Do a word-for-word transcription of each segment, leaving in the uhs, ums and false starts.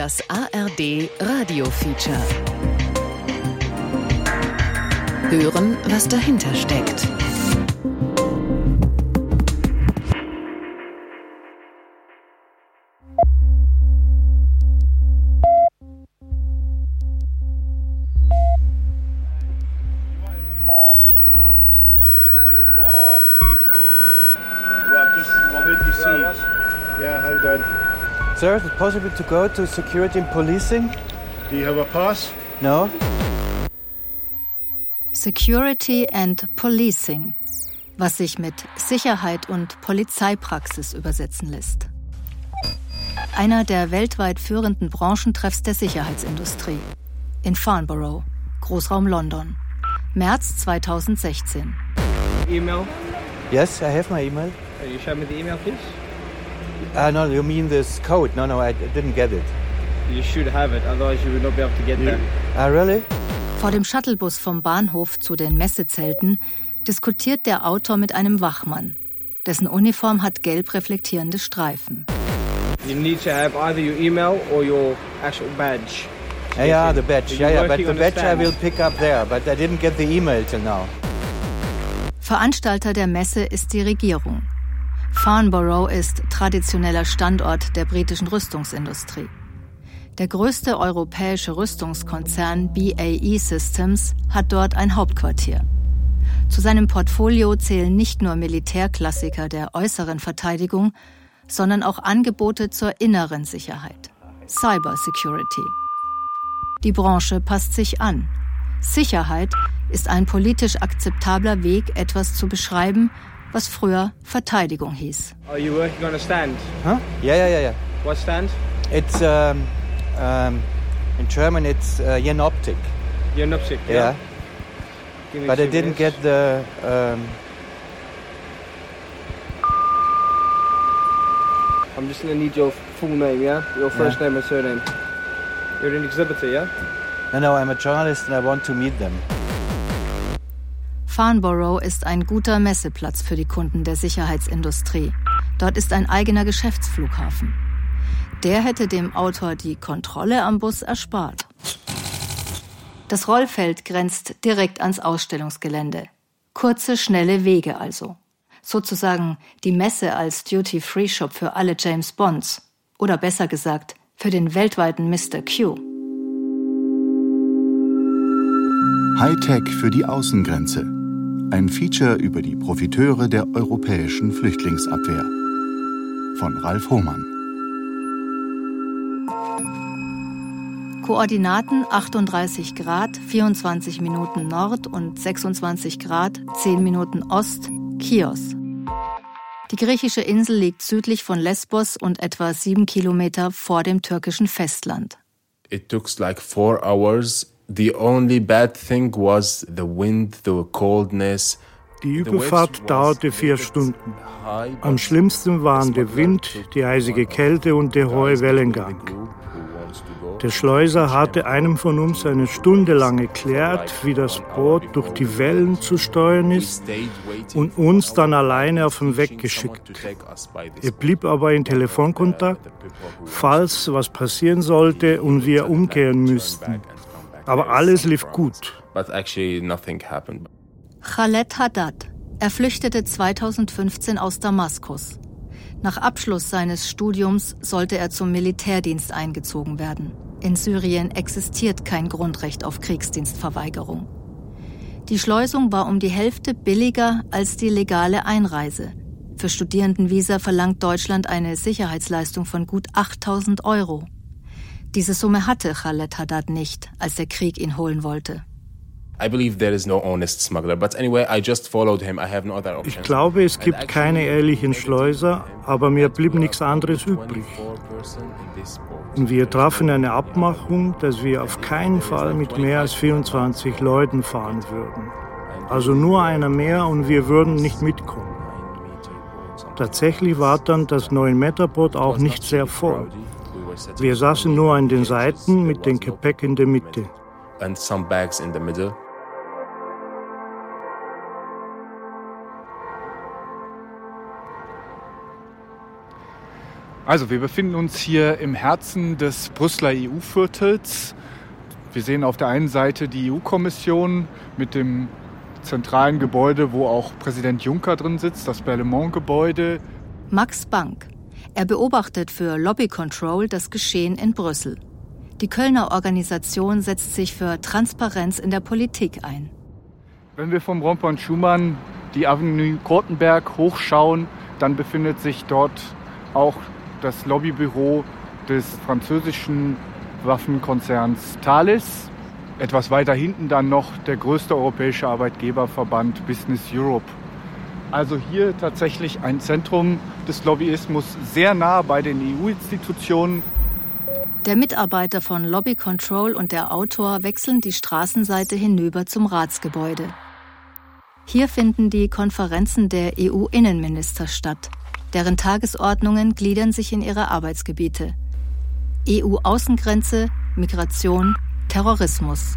Das A R D Radio-Feature. Hören, was dahinter steckt. Yeah, how you doing? Sir, is it possible to go to security and policing? Do you have a pass? No? Security and Policing, was sich mit Sicherheit und Polizeipraxis übersetzen lässt. Einer der weltweit führenden Branchentreffs der Sicherheitsindustrie. In Farnborough, Großraum London. März zweitausendsechzehn. Email? Yes, I have my email. Can you show me the email, please? Ah, no, you mean this code? No, no, I didn't get it. You should have it, otherwise you will not be able to get there. Ah, really? Vor dem Shuttlebus vom Bahnhof zu den Messezelten diskutiert der Autor mit einem Wachmann. Dessen Uniform hat gelb reflektierende Streifen. You need to have either your email or your actual badge. Yeah, yeah, the badge. You're Yeah, yeah, but working the on a badge I stand. will pick up there, but I didn't get the email till now. Veranstalter der Messe ist die Regierung. Farnborough ist traditioneller Standort der britischen Rüstungsindustrie. Der größte europäische Rüstungskonzern B A E Systems hat dort ein Hauptquartier. Zu seinem Portfolio zählen nicht nur Militärklassiker der äußeren Verteidigung, sondern auch Angebote zur inneren Sicherheit. Cyber Security. Die Branche passt sich an. Sicherheit ist ein politisch akzeptabler Weg, etwas zu beschreiben, was früher Verteidigung hieß. Are you working on a stand? Huh? Yeah, yeah, yeah, yeah. What stand? It's, um, um, in German it's uh, Jenoptik. Jenoptik, Yeah. yeah? Give me But I two didn't minutes. get the... Um, I'm just gonna need your full name, yeah? Your first Yeah. name and surname. You're an exhibitor, yeah? no, no, I'm a journalist and I want to meet them. Farnborough ist ein guter Messeplatz für die Kunden der Sicherheitsindustrie. Dort ist ein eigener Geschäftsflughafen. Der hätte dem Autor die Kontrolle am Bus erspart. Das Rollfeld grenzt direkt ans Ausstellungsgelände. Kurze, schnelle Wege also. Sozusagen die Messe als Duty-Free-Shop für alle James Bonds. Oder besser gesagt, für den weltweiten Mister Q. Hightech für die Außengrenze. Ein Feature über die Profiteure der europäischen Flüchtlingsabwehr. Von Ralf Hohmann. Koordinaten achtunddreißig Grad, vierundzwanzig Minuten Nord und sechsundzwanzig Grad, zehn Minuten Ost, Chios. Die griechische Insel liegt südlich von Lesbos und etwa sieben Kilometer vor dem türkischen Festland. It took like four hours. The only bad thing was the wind, the coldness. Die Überfahrt dauerte vier Stunden. Am schlimmsten waren der Wind, die eisige Kälte und der hohe Wellengang. Der Schleuser hatte einem von uns eine Stunde lang erklärt, wie das Boot durch die Wellen zu steuern ist und uns dann alleine auf den Weg geschickt. Er blieb aber in Telefonkontakt, falls was passieren sollte und wir umkehren müssten. Aber alles lief gut. But actually nothing happened. Khaled Haddad. Er flüchtete zweitausendfünfzehn aus Damaskus. Nach Abschluss seines Studiums sollte er zum Militärdienst eingezogen werden. In Syrien existiert kein Grundrecht auf Kriegsdienstverweigerung. Die Schleusung war um die Hälfte billiger als die legale Einreise. Für Studierendenvisa verlangt Deutschland eine Sicherheitsleistung von gut achttausend Euro. Diese Summe hatte Khaled Haddad nicht, als der Krieg ihn holen wollte. I believe there is no honest smuggler, but anyway, I just followed him. I have no other option. Ich glaube, es gibt keine ehrlichen Schleuser, aber mir blieb nichts anderes übrig. Und wir trafen eine Abmachung, dass wir auf keinen Fall mit mehr als vierundzwanzig Leuten fahren würden. Also nur einer mehr und wir würden nicht mitkommen. Tatsächlich war dann das neun Meter Boot auch nicht sehr voll. Wir saßen nur an den Seiten mit dem Gepäck in der Mitte. And some bags in the middle. Also wir befinden uns hier im Herzen des Brüsseler E U-Viertels. Wir sehen auf der einen Seite die E U-Kommission mit dem zentralen Gebäude, wo auch Präsident Juncker drin sitzt, das Berlaymont-Gebäude. Max Bank. Er beobachtet für Lobby Control das Geschehen in Brüssel. Die Kölner Organisation setzt sich für Transparenz in der Politik ein. Wenn wir vom Rond-Point Schuman die Avenue Kortenberg hochschauen, dann befindet sich dort auch das Lobbybüro des französischen Waffenkonzerns Thales. Etwas weiter hinten dann noch der größte europäische Arbeitgeberverband Business Europe. Also hier tatsächlich ein Zentrum des Lobbyismus, sehr nah bei den E U-Institutionen. Der Mitarbeiter von Lobby Control und der Autor wechseln die Straßenseite hinüber zum Ratsgebäude. Hier finden die Konferenzen der E U-Innenminister statt. Deren Tagesordnungen gliedern sich in ihre Arbeitsgebiete. E U-Außengrenze, Migration, Terrorismus.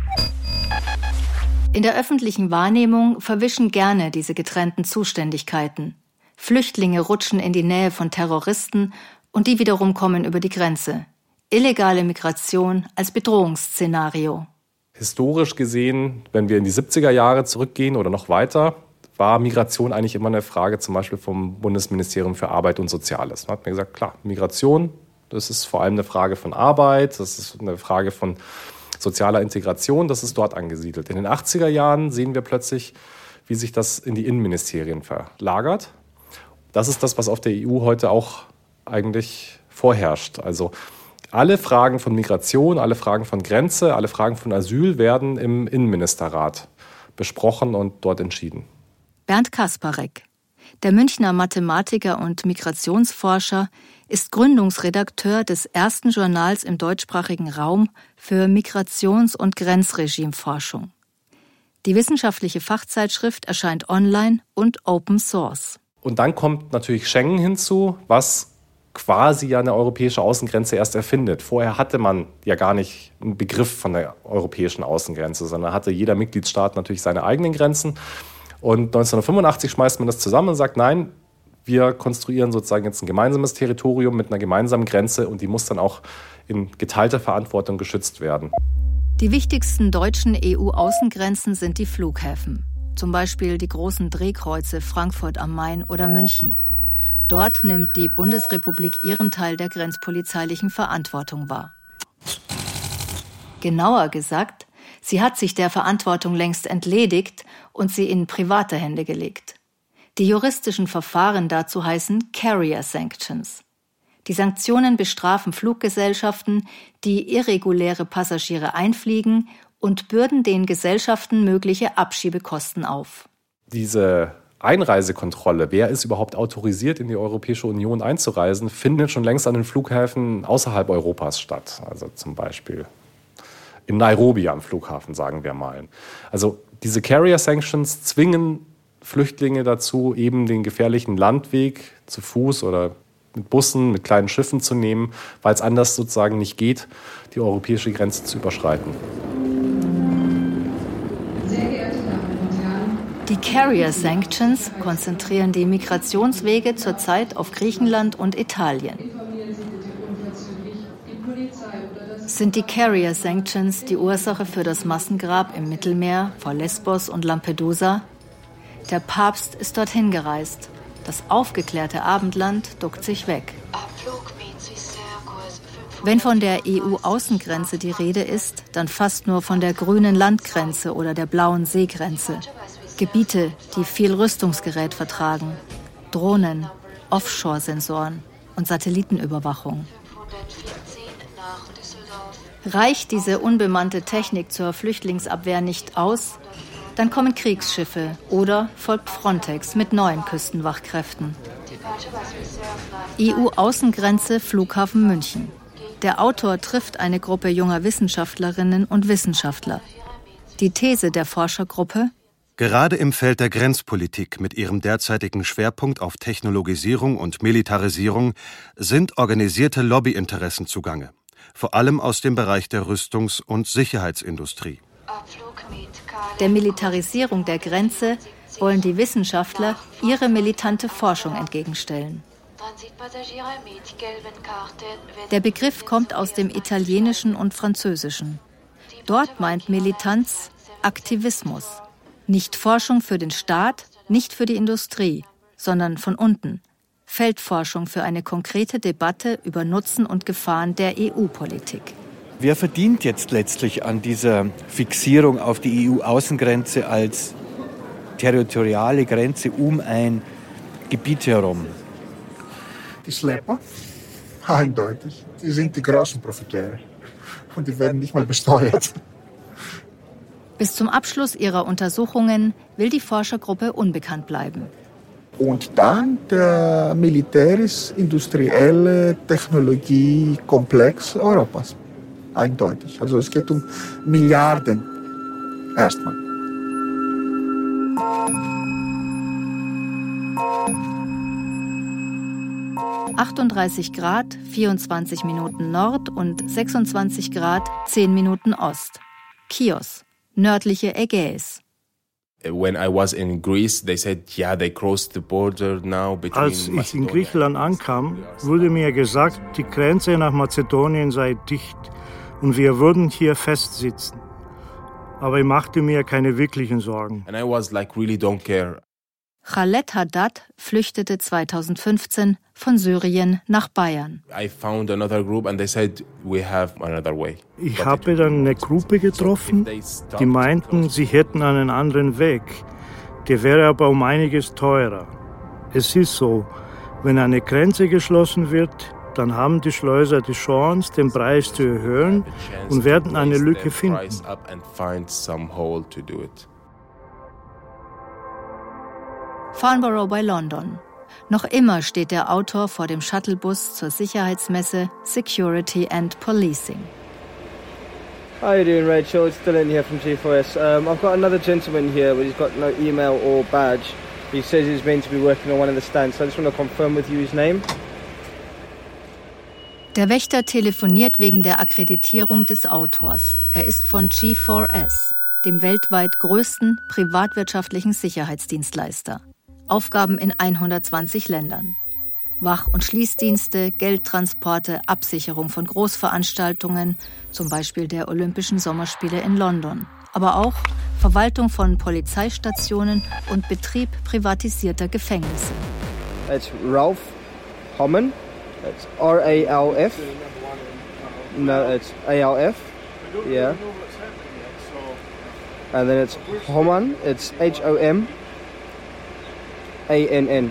In der öffentlichen Wahrnehmung verwischen gerne diese getrennten Zuständigkeiten. Flüchtlinge rutschen in die Nähe von Terroristen und die wiederum kommen über die Grenze. Illegale Migration als Bedrohungsszenario. Historisch gesehen, wenn wir in die siebziger Jahre zurückgehen oder noch weiter, war Migration eigentlich immer eine Frage zum Beispiel vom Bundesministerium für Arbeit und Soziales. Man hat mir gesagt, klar, Migration, das ist vor allem eine Frage von Arbeit, das ist eine Frage von sozialer Integration, das ist dort angesiedelt. In den achtziger Jahren sehen wir plötzlich, wie sich das in die Innenministerien verlagert. Das ist das, was auf der E U heute auch eigentlich vorherrscht. Also alle Fragen von Migration, alle Fragen von Grenze, alle Fragen von Asyl werden im Innenministerrat besprochen und dort entschieden. Bernd Kasparek. Der Münchner Mathematiker und Migrationsforscher ist Gründungsredakteur des ersten Journals im deutschsprachigen Raum für Migrations- und Grenzregimforschung. Die wissenschaftliche Fachzeitschrift erscheint online und Open Source. Und dann kommt natürlich Schengen hinzu, was quasi ja eine europäische Außengrenze erst erfindet. Vorher hatte man ja gar nicht einen Begriff von der europäischen Außengrenze, sondern hatte jeder Mitgliedstaat natürlich seine eigenen Grenzen. Und neunzehnhundertfünfundachtzig schmeißt man das zusammen und sagt, nein, wir konstruieren sozusagen jetzt ein gemeinsames Territorium mit einer gemeinsamen Grenze und die muss dann auch in geteilter Verantwortung geschützt werden. Die wichtigsten deutschen E U-Außengrenzen sind die Flughäfen. Zum Beispiel die großen Drehkreuze Frankfurt am Main oder München. Dort nimmt die Bundesrepublik ihren Teil der grenzpolizeilichen Verantwortung wahr. Genauer gesagt, sie hat sich der Verantwortung längst entledigt und sie in private Hände gelegt. Die juristischen Verfahren dazu heißen Carrier Sanctions. Die Sanktionen bestrafen Fluggesellschaften, die irreguläre Passagiere einfliegen und bürden den Gesellschaften mögliche Abschiebekosten auf. Diese Einreisekontrolle, wer ist überhaupt autorisiert, in die Europäische Union einzureisen, findet schon längst an den Flughäfen außerhalb Europas statt. Also zum Beispiel in Nairobi am Flughafen, sagen wir mal. Also diese Carrier Sanctions zwingen Flüchtlinge dazu, eben den gefährlichen Landweg zu Fuß oder mit Bussen, mit kleinen Schiffen zu nehmen, weil es anders sozusagen nicht geht, die europäische Grenze zu überschreiten. Die Carrier Sanctions konzentrieren die Migrationswege zurzeit auf Griechenland und Italien. Sind die Carrier Sanctions die Ursache für das Massengrab im Mittelmeer vor Lesbos und Lampedusa? Der Papst ist dorthin gereist. Das aufgeklärte Abendland duckt sich weg. Wenn von der E U-Außengrenze die Rede ist, dann fast nur von der grünen Landgrenze oder der blauen Seegrenze. Gebiete, die viel Rüstungsgerät vertragen, Drohnen, Offshore-Sensoren und Satellitenüberwachung. Reicht diese unbemannte Technik zur Flüchtlingsabwehr nicht aus, dann kommen Kriegsschiffe oder folgt Frontex mit neuen Küstenwachkräften. E U-Außengrenze Flughafen München. Der Autor trifft eine Gruppe junger Wissenschaftlerinnen und Wissenschaftler. Die These der Forschergruppe: Gerade im Feld der Grenzpolitik mit ihrem derzeitigen Schwerpunkt auf Technologisierung und Militarisierung sind organisierte Lobbyinteressen zugange, vor allem aus dem Bereich der Rüstungs- und Sicherheitsindustrie. Der Militarisierung der Grenze wollen die Wissenschaftler ihre militante Forschung entgegenstellen. Der Begriff kommt aus dem Italienischen und Französischen. Dort meint Militanz Aktivismus. Nicht Forschung für den Staat, nicht für die Industrie, sondern von unten. Feldforschung für eine konkrete Debatte über Nutzen und Gefahren der E U-Politik. Wer verdient jetzt letztlich an dieser Fixierung auf die E U-Außengrenze als territoriale Grenze um ein Gebiet herum? Die Schlepper, eindeutig. Die sind die großen Profiteure. Und die werden nicht mal besteuert. Bis zum Abschluss ihrer Untersuchungen will die Forschergruppe unbekannt bleiben. Und dann der militärisch-industrielle Technologiekomplex Europas. Eindeutig. Also es geht um Milliarden erstmal. achtunddreißig Grad, vierundzwanzig Minuten Nord und sechsundzwanzig Grad, zehn Minuten Ost. Chios, nördliche Ägäis. When I was in Greece, they said, yeah, they crossed the border now between Als ich in Griechenland ankam, wurde mir gesagt, die Grenze nach Mazedonien sei dicht und wir würden hier festsitzen. Aber ich machte mir keine wirklichen Sorgen. And I was like, really don't care. Khaled Haddad flüchtete zweitausendfünfzehn von Syrien nach Bayern. I found another group and they said, we have another way. Ich habe dann eine Gruppe getroffen, die meinten, sie hätten einen anderen Weg. Der wäre aber um einiges teurer. Es ist so, wenn eine Grenze geschlossen wird, dann haben die Schleuser die Chance, den Preis zu erhöhen und werden eine Lücke finden. Farnborough bei London. Noch immer steht der Autor vor dem Shuttlebus zur Sicherheitsmesse Security and Policing. How are you doing, Rachel? It's Dylan here from G four S. Um, I've got another gentleman here, but he's got no email or badge. He says he's meant to be working on one of the stands, so I just want to confirm with you his name. Der Wächter telefoniert wegen der Akkreditierung des Autors. Er ist von G four S, dem weltweit größten privatwirtschaftlichen Sicherheitsdienstleister. Aufgaben in hundertzwanzig Ländern. Wach- und Schließdienste, Geldtransporte, Absicherung von Großveranstaltungen, zum Beispiel der Olympischen Sommerspiele in London. Aber auch Verwaltung von Polizeistationen und Betrieb privatisierter Gefängnisse. It's Ralph Homan. It's R A L F. No, it's A L F. Yeah. And then it's Homan. It's H O M A N N.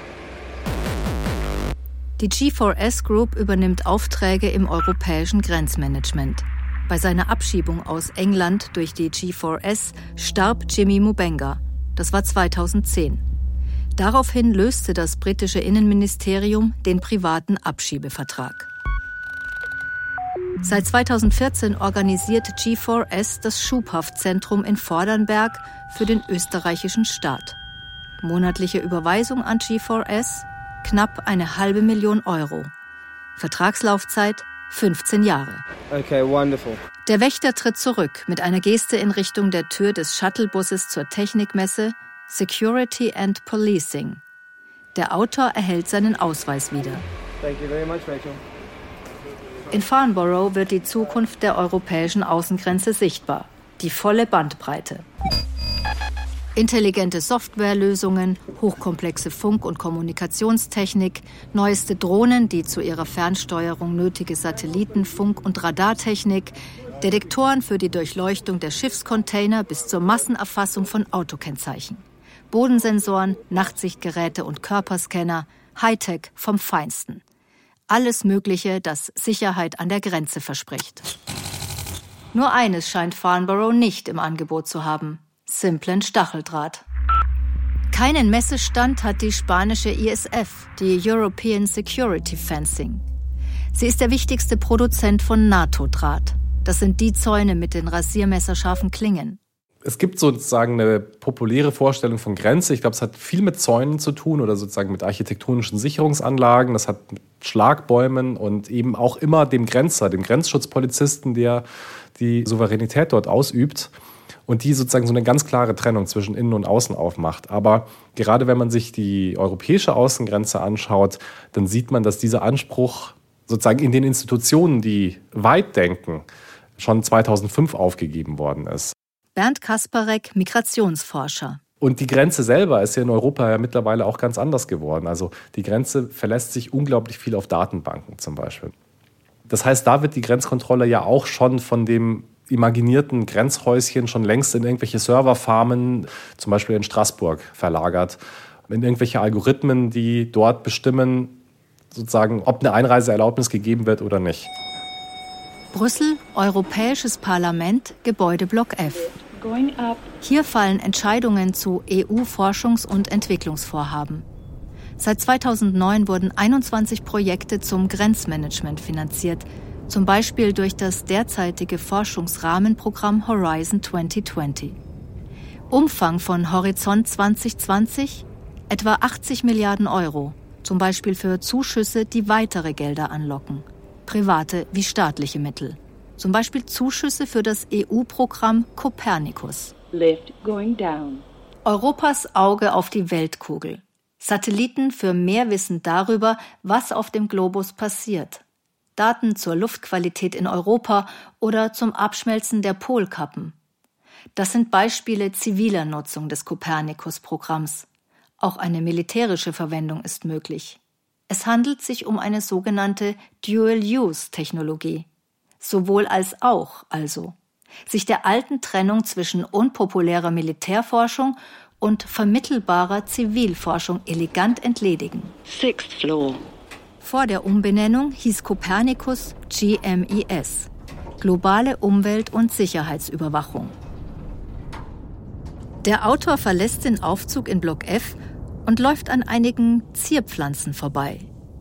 Die G four S Group übernimmt Aufträge im europäischen Grenzmanagement. Bei seiner Abschiebung aus England durch die G four S starb Jimmy Mubenga. Das war zweitausendzehn. Daraufhin löste das britische Innenministerium den privaten Abschiebevertrag. Seit zweitausendvierzehn organisiert G four S das Schubhaftzentrum in Vordernberg für den österreichischen Staat. Monatliche Überweisung an G four S? Knapp eine halbe Million Euro. Vertragslaufzeit fünfzehn Jahre. Okay, wonderful. Der Wächter tritt zurück mit einer Geste in Richtung der Tür des Shuttlebusses zur Technikmesse Security and Policing. Der Autor erhält seinen Ausweis wieder. Thank you very much, Rachel. In Farnborough wird die Zukunft der europäischen Außengrenze sichtbar. Die volle Bandbreite. Intelligente Softwarelösungen, hochkomplexe Funk- und Kommunikationstechnik, neueste Drohnen, die zu ihrer Fernsteuerung nötige Satelliten-, Funk- und Radartechnik, Detektoren für die Durchleuchtung der Schiffscontainer bis zur Massenerfassung von Autokennzeichen, Bodensensoren, Nachtsichtgeräte und Körperscanner, Hightech vom Feinsten. Alles Mögliche, das Sicherheit an der Grenze verspricht. Nur eines scheint Farnborough nicht im Angebot zu haben: simplen Stacheldraht. Keinen Messestand hat die spanische I S F, die European Security Fencing. Sie ist der wichtigste Produzent von NATO-Draht. Das sind die Zäune mit den rasiermesserscharfen Klingen. Es gibt sozusagen eine populäre Vorstellung von Grenze. Ich glaube, es hat viel mit Zäunen zu tun oder sozusagen mit architektonischen Sicherungsanlagen. Das hat mit Schlagbäumen und eben auch immer dem Grenzer, dem Grenzschutzpolizisten, der die Souveränität dort ausübt. und die sozusagen so eine ganz klare Trennung zwischen Innen und Außen aufmacht. Aber gerade wenn man sich die europäische Außengrenze anschaut, dann sieht man, dass dieser Anspruch sozusagen in den Institutionen, die weit denken, schon zweitausendfünf aufgegeben worden ist. Bernd Kasparek, Migrationsforscher. Und die Grenze selber ist ja in Europa ja mittlerweile auch ganz anders geworden. Also die Grenze verlässt sich unglaublich viel auf Datenbanken zum Beispiel. Das heißt, da wird die Grenzkontrolle ja auch schon von dem imaginierten Grenzhäuschen schon längst in irgendwelche Serverfarmen, zum Beispiel in Straßburg, verlagert. In irgendwelche Algorithmen, die dort bestimmen, sozusagen, ob eine Einreiseerlaubnis gegeben wird oder nicht. Brüssel, Europäisches Parlament, Gebäudeblock F. Hier fallen Entscheidungen zu E U-Forschungs- und Entwicklungsvorhaben. Seit zweitausendneun wurden einundzwanzig Projekte zum Grenzmanagement finanziert, zum Beispiel durch das derzeitige Forschungsrahmenprogramm Horizon zwanzig zwanzig. Umfang von Horizont zwanzig zwanzig? Etwa achtzig Milliarden Euro, zum Beispiel für Zuschüsse, die weitere Gelder anlocken. Private wie staatliche Mittel. Zum Beispiel Zuschüsse für das E U-Programm Copernicus. Lift going down. Europas Auge auf die Weltkugel. Satelliten für mehr Wissen darüber, was auf dem Globus passiert. Daten zur Luftqualität in Europa oder zum Abschmelzen der Polkappen. Das sind Beispiele ziviler Nutzung des Copernicus-Programms. Auch eine militärische Verwendung ist möglich. Es handelt sich um eine sogenannte Dual-Use-Technologie. Sowohl als auch, also. Sich der alten Trennung zwischen unpopulärer Militärforschung und vermittelbarer Zivilforschung elegant entledigen. Sixth floor. Vor der Umbenennung hieß Copernicus G M I S, Globale Umwelt- und Sicherheitsüberwachung. Der Autor verlässt den Aufzug in Block F und läuft an einigen Zierpflanzen vorbei.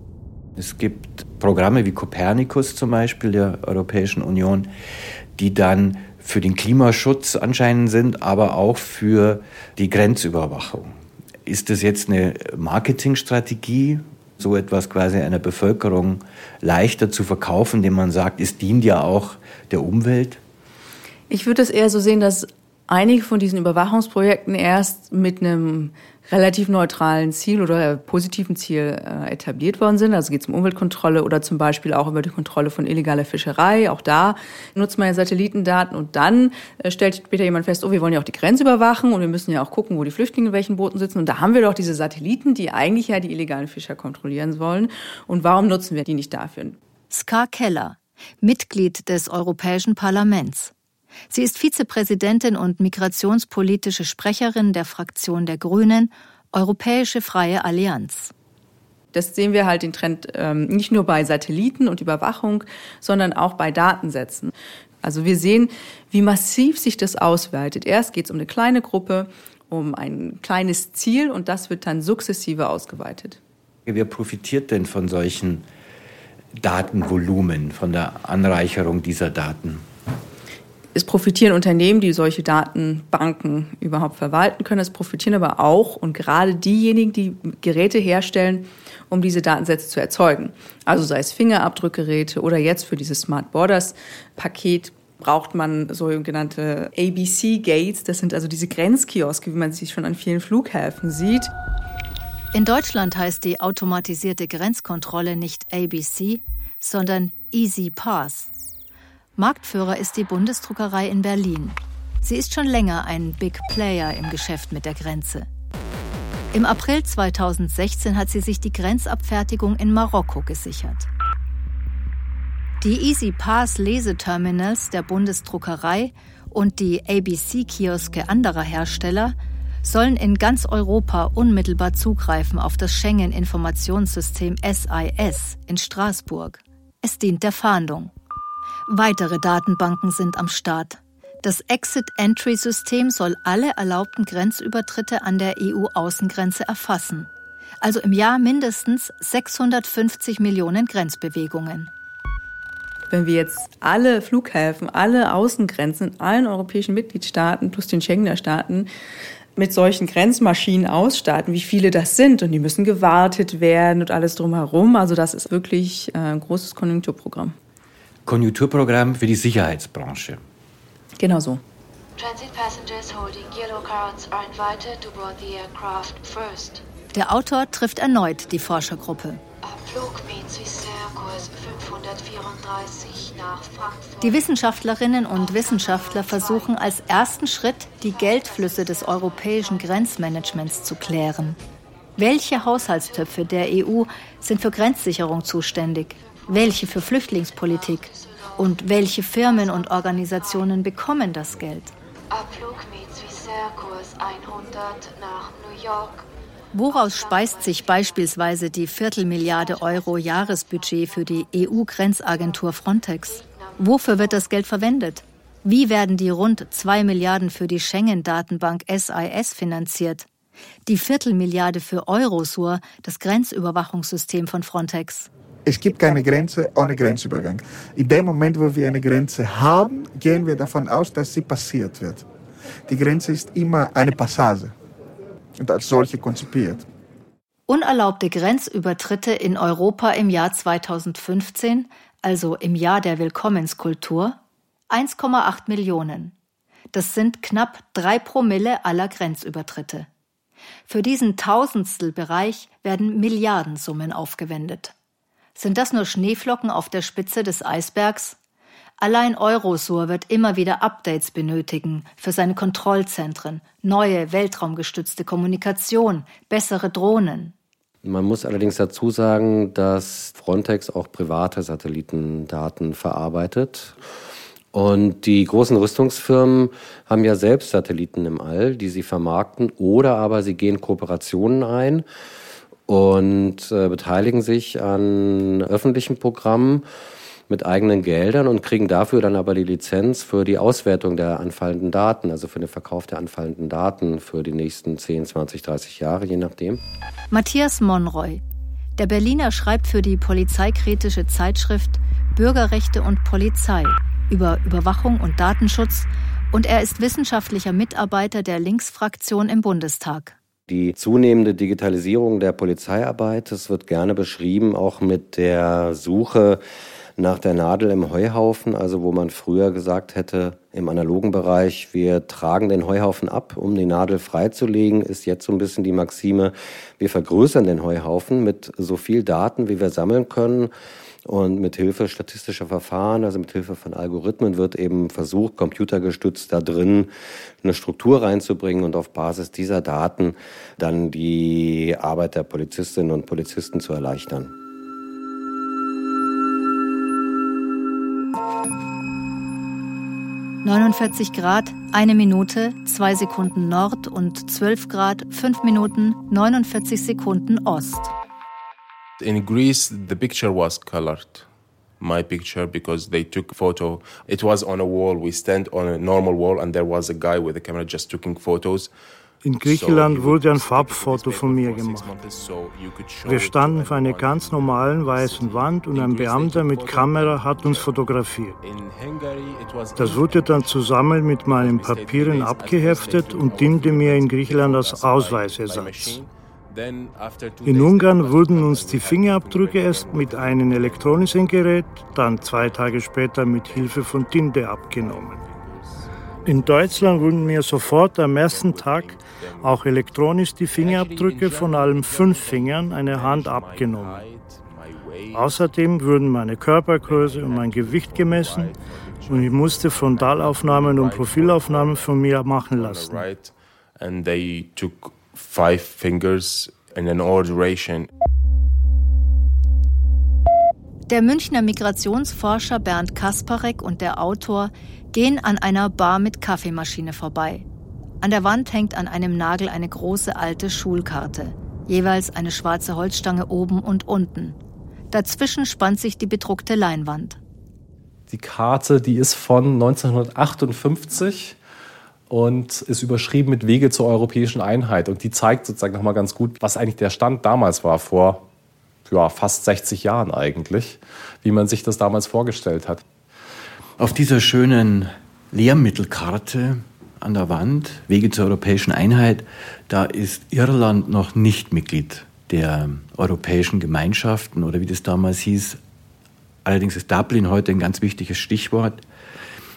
Es gibt Programme wie Copernicus zum Beispiel der Europäischen Union, die dann für den Klimaschutz anscheinend sind, aber auch für die Grenzüberwachung. Ist das jetzt eine Marketingstrategie, so etwas quasi einer Bevölkerung leichter zu verkaufen, indem man sagt, es dient ja auch der Umwelt? Ich würde es eher so sehen, dass einige von diesen Überwachungsprojekten erst mit einem relativ neutralen Ziel oder positiven Ziel äh, etabliert worden sind. Also geht es um Umweltkontrolle oder zum Beispiel auch über die Kontrolle von illegaler Fischerei. Auch da nutzt man ja Satellitendaten und dann äh, stellt später jemand fest, oh, wir wollen ja auch die Grenze überwachen und wir müssen ja auch gucken, wo die Flüchtlinge in welchen Booten sitzen. Und da haben wir doch diese Satelliten, die eigentlich ja die illegalen Fischer kontrollieren sollen. Und warum nutzen wir die nicht dafür? Ska Keller, Mitglied des Europäischen Parlaments. Sie ist Vizepräsidentin und migrationspolitische Sprecherin der Fraktion der Grünen, Europäische Freie Allianz. Das sehen wir halt den Trend ähm, nicht nur bei Satelliten und Überwachung, sondern auch bei Datensätzen. Also wir sehen, wie massiv sich das ausweitet. Erst geht es um eine kleine Gruppe, um ein kleines Ziel und das wird dann sukzessive ausgeweitet. Wer profitiert denn von solchen Datenvolumen, von der Anreicherung dieser Daten? Es profitieren Unternehmen, die solche Datenbanken überhaupt verwalten können. Es profitieren aber auch und gerade diejenigen, die Geräte herstellen, um diese Datensätze zu erzeugen. Also sei es Fingerabdrückgeräte oder jetzt für dieses Smart Borders Paket braucht man sogenannte A B C Gates. Das sind also diese Grenzkioske, wie man sie schon an vielen Flughäfen sieht. In Deutschland heißt die automatisierte Grenzkontrolle nicht A B C, sondern Easy Pass. Marktführer ist die Bundesdruckerei in Berlin. Sie ist schon länger ein Big Player im Geschäft mit der Grenze. Im April zweitausendsechzehn hat sie sich die Grenzabfertigung in Marokko gesichert. Die Easy Pass Leseterminals der Bundesdruckerei und die A B C-Kioske anderer Hersteller sollen in ganz Europa unmittelbar zugreifen auf das Schengen-Informationssystem S I S in Straßburg. Es dient der Fahndung. Weitere Datenbanken sind am Start. Das Exit-Entry-System soll alle erlaubten Grenzübertritte an der E U-Außengrenze erfassen. Also im Jahr mindestens sechshundertfünfzig Millionen Grenzbewegungen. Wenn wir jetzt alle Flughäfen, alle Außengrenzen in allen europäischen Mitgliedstaaten plus den Schengener Staaten mit solchen Grenzmaschinen ausstatten, wie viele das sind, und die müssen gewartet werden und alles drumherum. Also das ist wirklich ein großes Konjunkturprogramm. Konjunkturprogramm für die Sicherheitsbranche. Genau so. Transit passengers holding yellow cards are invited to board the aircraft first. Der Autor trifft erneut die Forschergruppe. Abflug mit Swissair Kurs fünfhundertvierunddreißig nach Frankfurt. Die Wissenschaftlerinnen und Wissenschaftler versuchen als ersten Schritt, die Geldflüsse des europäischen Grenzmanagements zu klären. Welche Haushaltstöpfe der E U sind für Grenzsicherung zuständig? Welche für Flüchtlingspolitik? Und welche Firmen und Organisationen bekommen das Geld? Abflug mit Swissair Kurs hundert nach New York. Woraus speist sich beispielsweise die Viertelmilliarde Euro Jahresbudget für die E U-Grenzagentur Frontex? Wofür wird das Geld verwendet? Wie werden die rund zwei Milliarden für die Schengen-Datenbank S I S finanziert? Die Viertelmilliarde für Eurosur, das Grenzüberwachungssystem von Frontex. Es gibt keine Grenze ohne Grenzübergang. In dem Moment, wo wir eine Grenze haben, gehen wir davon aus, dass sie passiert wird. Die Grenze ist immer eine Passage und als solche konzipiert. Unerlaubte Grenzübertritte in Europa im Jahr zweitausendfünfzehn, also im Jahr der Willkommenskultur, eins Komma acht Millionen. Das sind knapp drei Promille aller Grenzübertritte. Für diesen Tausendstelbereich werden Milliardensummen aufgewendet. Sind das nur Schneeflocken auf der Spitze des Eisbergs? Allein Eurosur wird immer wieder Updates benötigen für seine Kontrollzentren, neue weltraumgestützte Kommunikation, bessere Drohnen. Man muss allerdings dazu sagen, dass Frontex auch private Satellitendaten verarbeitet. Und die großen Rüstungsfirmen haben ja selbst Satelliten im All, die sie vermarkten, oder aber sie gehen Kooperationen ein und äh, beteiligen sich an öffentlichen Programmen mit eigenen Geldern und kriegen dafür dann aber die Lizenz für die Auswertung der anfallenden Daten, also für den Verkauf der anfallenden Daten für die nächsten zehn, zwanzig, dreißig Jahre, je nachdem. Matthias Monroy. Der Berliner schreibt für die polizeikritische Zeitschrift Bürgerrechte und Polizei über Überwachung und Datenschutz und er ist wissenschaftlicher Mitarbeiter der Linksfraktion im Bundestag. Die zunehmende Digitalisierung der Polizeiarbeit, das wird gerne beschrieben, auch mit der Suche nach der Nadel im Heuhaufen, also wo man früher gesagt hätte, im analogen Bereich, wir tragen den Heuhaufen ab, um die Nadel freizulegen, ist jetzt so ein bisschen die Maxime, wir vergrößern den Heuhaufen mit so viel Daten, wie wir sammeln können. Und mit Hilfe statistischer Verfahren, also mit Hilfe von Algorithmen, wird eben versucht, computergestützt da drin eine Struktur reinzubringen und auf Basis dieser Daten dann die Arbeit der Polizistinnen und Polizisten zu erleichtern. neunundvierzig Grad, eine Minute, zwei Sekunden Nord und zwölf Grad, fünf Minuten, neunundvierzig Sekunden Ost. In Greece, the picture was colored. My picture, because they took photo. It was on a wall. We stand on a normal wall, and there was a guy with a camera just taking photos. In Griechenland wurde ein Farbfoto von mir gemacht. Wir standen vor einer ganz normalen weißen Wand und ein Beamter mit Kamera hat uns fotografiert. Das wurde dann zusammen mit meinen Papieren abgeheftet und diente mir in Griechenland als Ausweisersatz. In Ungarn wurden uns die Fingerabdrücke erst mit einem elektronischen Gerät, dann zwei Tage später mit Hilfe von Tinte abgenommen. In Deutschland wurden mir sofort am ersten Tag auch elektronisch die Fingerabdrücke von allen fünf Fingern einer Hand abgenommen. Außerdem wurden meine Körpergröße und mein Gewicht gemessen und ich musste Frontalaufnahmen und Profilaufnahmen von mir machen lassen. And they took five fingers in an odd duration. Der Münchner Migrationsforscher Bernd Kasparek und der Autor gehen an einer Bar mit Kaffeemaschine vorbei. An der Wand hängt an einem Nagel eine große alte Schulkarte, jeweils eine schwarze Holzstange oben und unten. Dazwischen spannt sich die bedruckte Leinwand. Die Karte, die ist von neunzehnhundertachtundfünfzig und ist überschrieben mit Wege zur europäischen Einheit. Und die zeigt sozusagen nochmal ganz gut, was eigentlich der Stand damals war, vor ja, fast sechzig Jahren eigentlich, wie man sich das damals vorgestellt hat. Auf dieser schönen Lehrmittelkarte an der Wand, Wege zur europäischen Einheit, da ist Irland noch nicht Mitglied der europäischen Gemeinschaften oder wie das damals hieß. Allerdings ist Dublin heute ein ganz wichtiges Stichwort.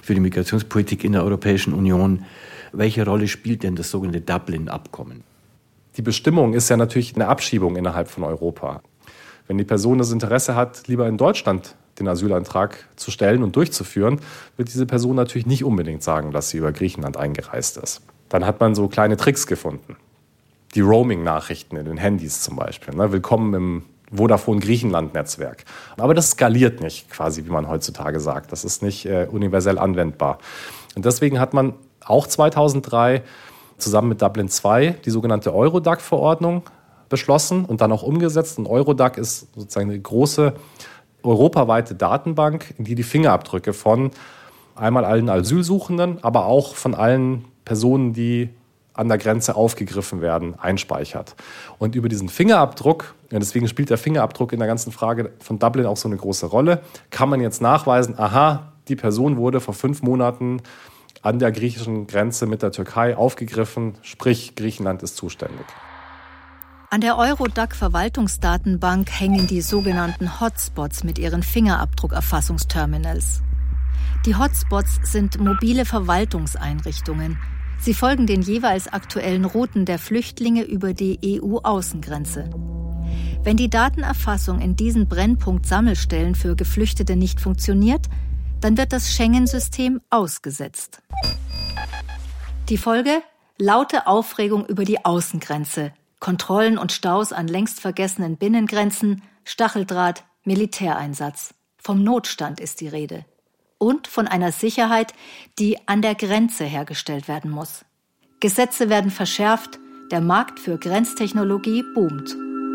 für die Migrationspolitik in der Europäischen Union. Welche Rolle spielt denn das sogenannte Dublin-Abkommen? Die Bestimmung ist ja natürlich eine Abschiebung innerhalb von Europa. Wenn die Person das Interesse hat, lieber in Deutschland den Asylantrag zu stellen und durchzuführen, wird diese Person natürlich nicht unbedingt sagen, dass sie über Griechenland eingereist ist. Dann hat man so kleine Tricks gefunden. Die Roaming-Nachrichten in den Handys zum Beispiel. Ne? Willkommen im Vodafone-Griechenland-Netzwerk. Aber das skaliert nicht, quasi, wie man heutzutage sagt. Das ist nicht äh, universell anwendbar. Und deswegen hat man auch zweitausenddrei zusammen mit Dublin zwei die sogenannte Eurodac-Verordnung beschlossen und dann auch umgesetzt. Und Eurodac ist sozusagen eine große europaweite Datenbank, in die die Fingerabdrücke von einmal allen Asylsuchenden, aber auch von allen Personen, die an der Grenze aufgegriffen werden, einspeichert. Und über diesen Fingerabdruck, und deswegen spielt der Fingerabdruck in der ganzen Frage von Dublin auch so eine große Rolle, kann man jetzt nachweisen, aha, die Person wurde vor fünf Monaten an der griechischen Grenze mit der Türkei aufgegriffen, sprich Griechenland ist zuständig. An der Eurodac-Verwaltungsdatenbank hängen die sogenannten Hotspots mit ihren Fingerabdruckerfassungsterminals. Die Hotspots sind mobile Verwaltungseinrichtungen. Sie folgen den jeweils aktuellen Routen der Flüchtlinge über die E U-Außengrenze. Wenn die Datenerfassung in diesen Brennpunkt-Sammelstellen für Geflüchtete nicht funktioniert, dann wird das Schengen-System ausgesetzt. Die Folge? Laute Aufregung über die Außengrenze. Kontrollen und Staus an längst vergessenen Binnengrenzen, Stacheldraht, Militäreinsatz. Vom Notstand ist die Rede. Und von einer Sicherheit, die an der Grenze hergestellt werden muss. Gesetze werden verschärft, der Markt für Grenztechnologie boomt.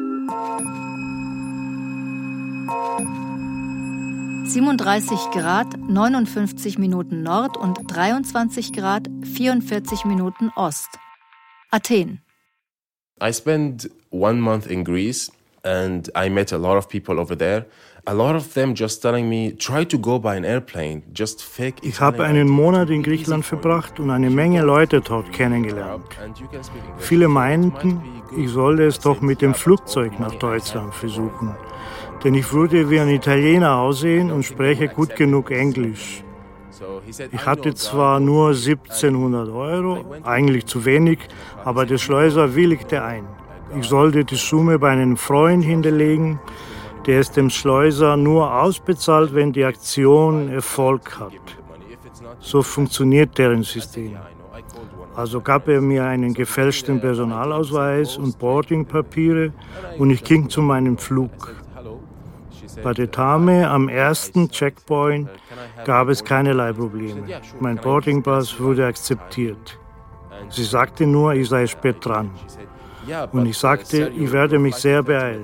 siebenunddreißig Grad, neunundfünfzig Minuten Nord und dreiundzwanzig Grad, vierundvierzig Minuten Ost. Athen. I spent one month in Greece and I met a lot of people over there. A lot of them just telling me, try to go by an airplane, just fake. Ich habe einen Monat in Griechenland verbracht und eine Menge Leute dort kennengelernt. Viele meinten, ich solle es doch mit dem Flugzeug nach Deutschland versuchen. Denn ich würde wie ein Italiener aussehen und spreche gut genug Englisch. Ich hatte zwar nur siebzehnhundert Euro, eigentlich zu wenig, aber der Schleuser willigte ein. Ich sollte die Summe bei einem Freund hinterlegen, der es dem Schleuser nur ausbezahlt, wenn die Aktion Erfolg hat. So funktioniert deren System. Also gab er mir einen gefälschten Personalausweis und Boardingpapiere und ich ging zu meinem Flug. Bei der Dame am ersten Checkpoint gab es keinerlei Probleme. Mein Boardingpass wurde akzeptiert. Sie sagte nur, ich sei spät dran. Und ich sagte, ich werde mich sehr beeilen.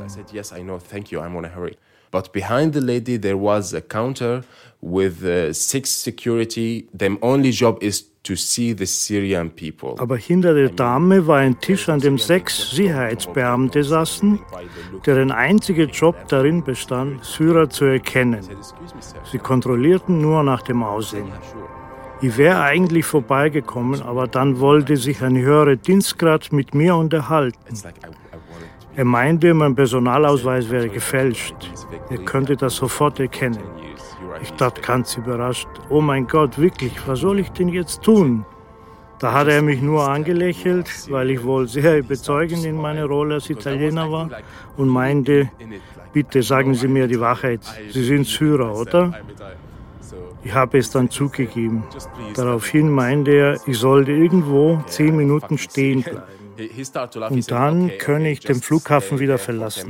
But behind the lady there was a counter with uh, six security. Their only job is to see the Syrian people. Aber hinter der Dame war ein Tisch, an dem sechs Sicherheitsbeamte saßen, deren einziger Job darin bestand, Syrer zu erkennen. Sie kontrollierten nur nach dem Aussehen. Ich wäre eigentlich vorbeigekommen, aber dann wollte sich ein höherer Dienstgrad mit mir unterhalten. Er meinte, mein Personalausweis wäre gefälscht. Er könnte das sofort erkennen. Ich dachte ganz überrascht, oh mein Gott, wirklich, was soll ich denn jetzt tun? Da hat er mich nur angelächelt, weil ich wohl sehr überzeugend in meiner Rolle als Italiener war und meinte, bitte sagen Sie mir die Wahrheit, Sie sind Syrer, oder? Ich habe es dann zugegeben. Daraufhin meinte er, ich sollte irgendwo zehn Minuten stehen bleiben. Und dann könne ich den Flughafen wieder verlassen.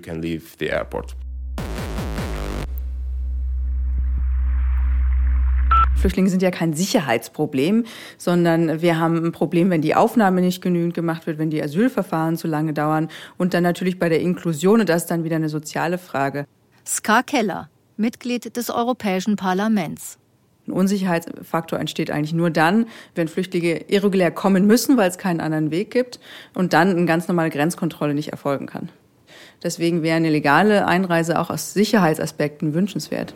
Flüchtlinge sind ja kein Sicherheitsproblem, sondern wir haben ein Problem, wenn die Aufnahme nicht genügend gemacht wird, wenn die Asylverfahren zu lange dauern und dann natürlich bei der Inklusion, und das ist dann wieder eine soziale Frage. Ska Keller, Mitglied des Europäischen Parlaments. Ein Unsicherheitsfaktor entsteht eigentlich nur dann, wenn Flüchtlinge irregulär kommen müssen, weil es keinen anderen Weg gibt und dann eine ganz normale Grenzkontrolle nicht erfolgen kann. Deswegen wäre eine legale Einreise auch aus Sicherheitsaspekten wünschenswert.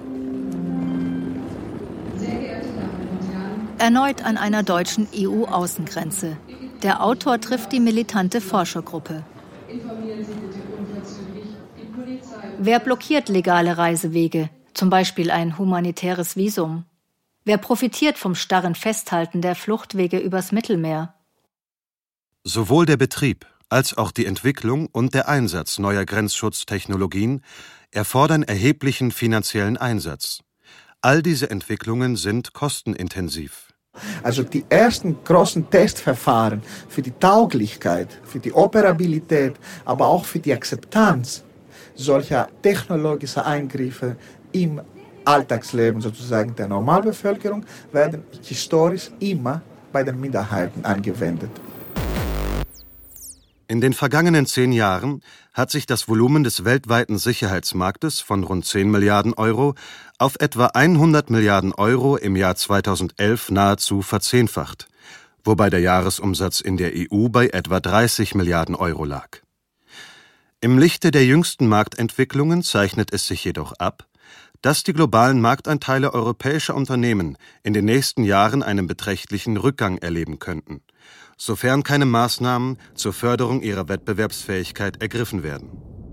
Erneut an einer deutschen E U-Außengrenze. Der Autor trifft die militante Forschergruppe. Wer blockiert legale Reisewege? Zum Beispiel ein humanitäres Visum. Wer profitiert vom starren Festhalten der Fluchtwege übers Mittelmeer? Sowohl der Betrieb als auch die Entwicklung und der Einsatz neuer Grenzschutztechnologien erfordern erheblichen finanziellen Einsatz. All diese Entwicklungen sind kostenintensiv. Also die ersten großen Testverfahren für die Tauglichkeit, für die Operabilität, aber auch für die Akzeptanz solcher technologischer Eingriffe im Alltagsleben sozusagen der Normalbevölkerung werden historisch immer bei den Minderheiten angewendet. In den vergangenen zehn Jahren hat sich das Volumen des weltweiten Sicherheitsmarktes von rund zehn Milliarden Euro auf etwa hundert Milliarden Euro im Jahr zweitausendelf nahezu verzehnfacht, wobei der Jahresumsatz in der E U bei etwa dreißig Milliarden Euro lag. Im Lichte der jüngsten Marktentwicklungen zeichnet es sich jedoch ab, dass die globalen Marktanteile europäischer Unternehmen in den nächsten Jahren einen beträchtlichen Rückgang erleben könnten, sofern keine Maßnahmen zur Förderung ihrer Wettbewerbsfähigkeit ergriffen werden.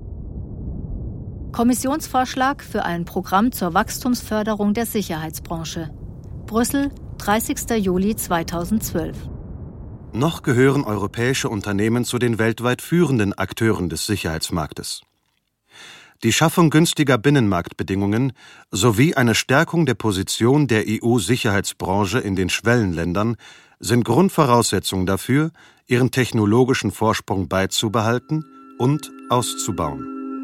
Kommissionsvorschlag für ein Programm zur Wachstumsförderung der Sicherheitsbranche. Brüssel, dreißigster Juli zweitausendzwölf. Noch gehören europäische Unternehmen zu den weltweit führenden Akteuren des Sicherheitsmarktes. Die Schaffung günstiger Binnenmarktbedingungen sowie eine Stärkung der Position der E U-Sicherheitsbranche in den Schwellenländern sind Grundvoraussetzungen dafür, ihren technologischen Vorsprung beizubehalten und auszubauen.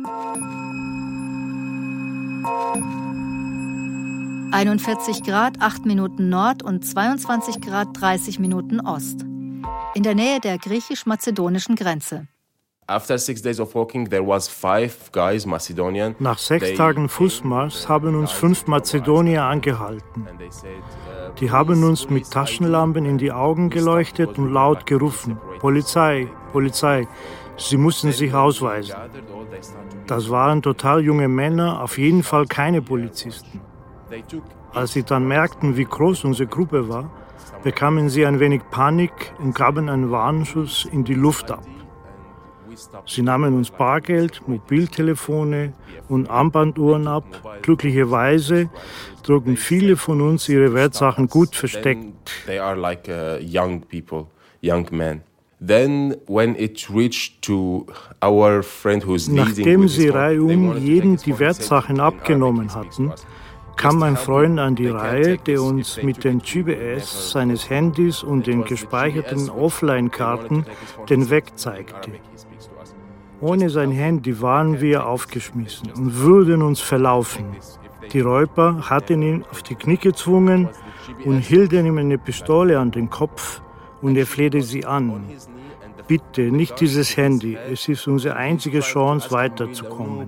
einundvierzig Grad, acht Minuten Nord und zweiundzwanzig Grad, dreißig Minuten Ost. In der Nähe der griechisch-mazedonischen Grenze. After six days of walking, there was five guys, Macedonian. Nach sechs Tagen Fußmarsch haben uns fünf Mazedonier angehalten. Die haben uns mit Taschenlampen in die Augen geleuchtet und laut gerufen: Polizei, Polizei, sie mussten sich ausweisen. Das waren total junge Männer, auf jeden Fall keine Polizisten. Als sie dann merkten, wie groß unsere Gruppe war, bekamen sie ein wenig Panik und gaben einen Warnschuss in die Luft ab. Sie nahmen uns Bargeld, Mobiltelefone und Armbanduhren ab. Glücklicherweise trugen viele von uns ihre Wertsachen gut versteckt. They are like uh, young people, young men. Then when it reached to our friend who's leading, nachdem sie reihum jeden die Wertsachen abgenommen hatten, kam mein Freund an die Reihe, der uns mit den G P S seines Handys und den gespeicherten Offline-Karten den Weg zeigte. Ohne sein Handy waren wir aufgeschmissen und würden uns verlaufen. Die Räuber hatten ihn auf die Knie gezwungen und hielten ihm eine Pistole an den Kopf und er flehte sie an. Bitte, nicht dieses Handy. Es ist unsere einzige Chance, weiterzukommen.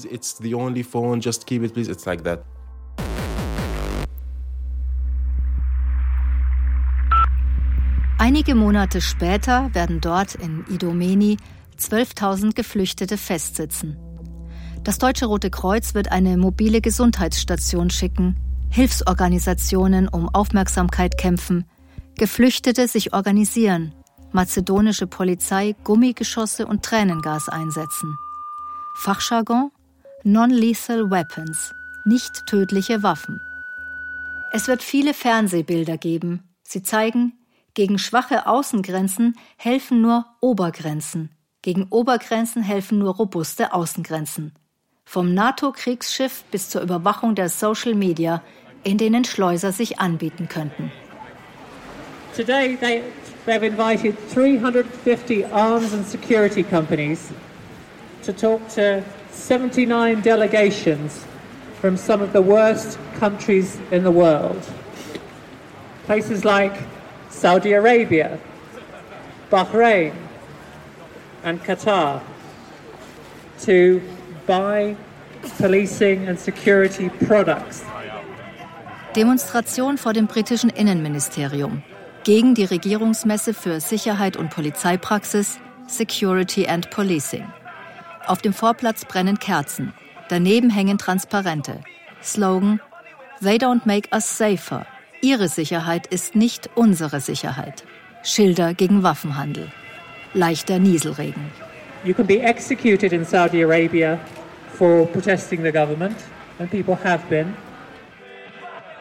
Einige Monate später werden dort in Idomeni zwölftausend Geflüchtete festsitzen. Das Deutsche Rote Kreuz wird eine mobile Gesundheitsstation schicken, Hilfsorganisationen um Aufmerksamkeit kämpfen, Geflüchtete sich organisieren, mazedonische Polizei Gummigeschosse und Tränengas einsetzen. Fachjargon: Non-lethal weapons, nicht tödliche Waffen. Es wird viele Fernsehbilder geben. Sie zeigen, gegen schwache Außengrenzen helfen nur Obergrenzen. Gegen Obergrenzen helfen nur robuste Außengrenzen. Vom NATO-Kriegsschiff bis zur Überwachung der Social Media, in denen Schleuser sich anbieten könnten. Today they, they've invited three hundred fifty arms and security companies to talk to seventy-nine delegations from some of the worst countries in the world. Places like Saudi Arabia, Bahrain and Qatar, to buy policing and security products. Demonstration vor dem britischen Innenministerium gegen die Regierungsmesse für Sicherheit und Polizeipraxis Security and Policing. Auf dem Vorplatz brennen Kerzen, daneben hängen Transparente. Slogan: They don't make us safer. Ihre Sicherheit ist nicht unsere Sicherheit. Schilder gegen Waffenhandel. Leichter Nieselregen. You can be executed in Saudi Arabia for protesting the government, and people have been.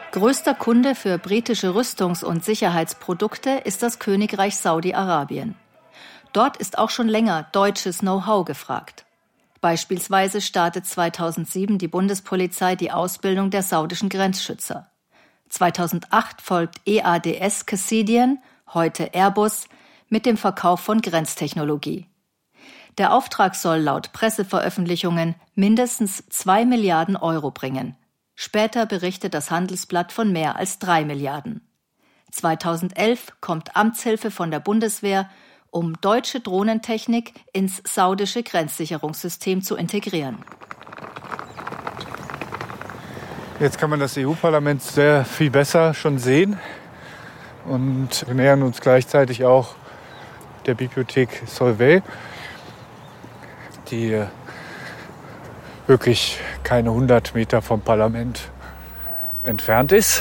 Größter Kunde für britische Rüstungs- und Sicherheitsprodukte ist das Königreich Saudi-Arabien. Dort ist auch schon länger deutsches Know-how gefragt. Beispielsweise startet zweitausendsieben die Bundespolizei die Ausbildung der saudischen Grenzschützer. zweitausendacht folgt E A D S Cassidian, heute Airbus, mit dem Verkauf von Grenztechnologie. Der Auftrag soll laut Presseveröffentlichungen mindestens zwei Milliarden Euro bringen. Später berichtet das Handelsblatt von mehr als drei Milliarden. zweitausendelf kommt Amtshilfe von der Bundeswehr, um deutsche Drohnentechnik ins saudische Grenzsicherungssystem zu integrieren. Jetzt kann man das E U-Parlament sehr viel besser schon sehen. Und wir nähern uns gleichzeitig auch der Bibliothek Solvay, die wirklich keine hundert Meter vom Parlament entfernt ist.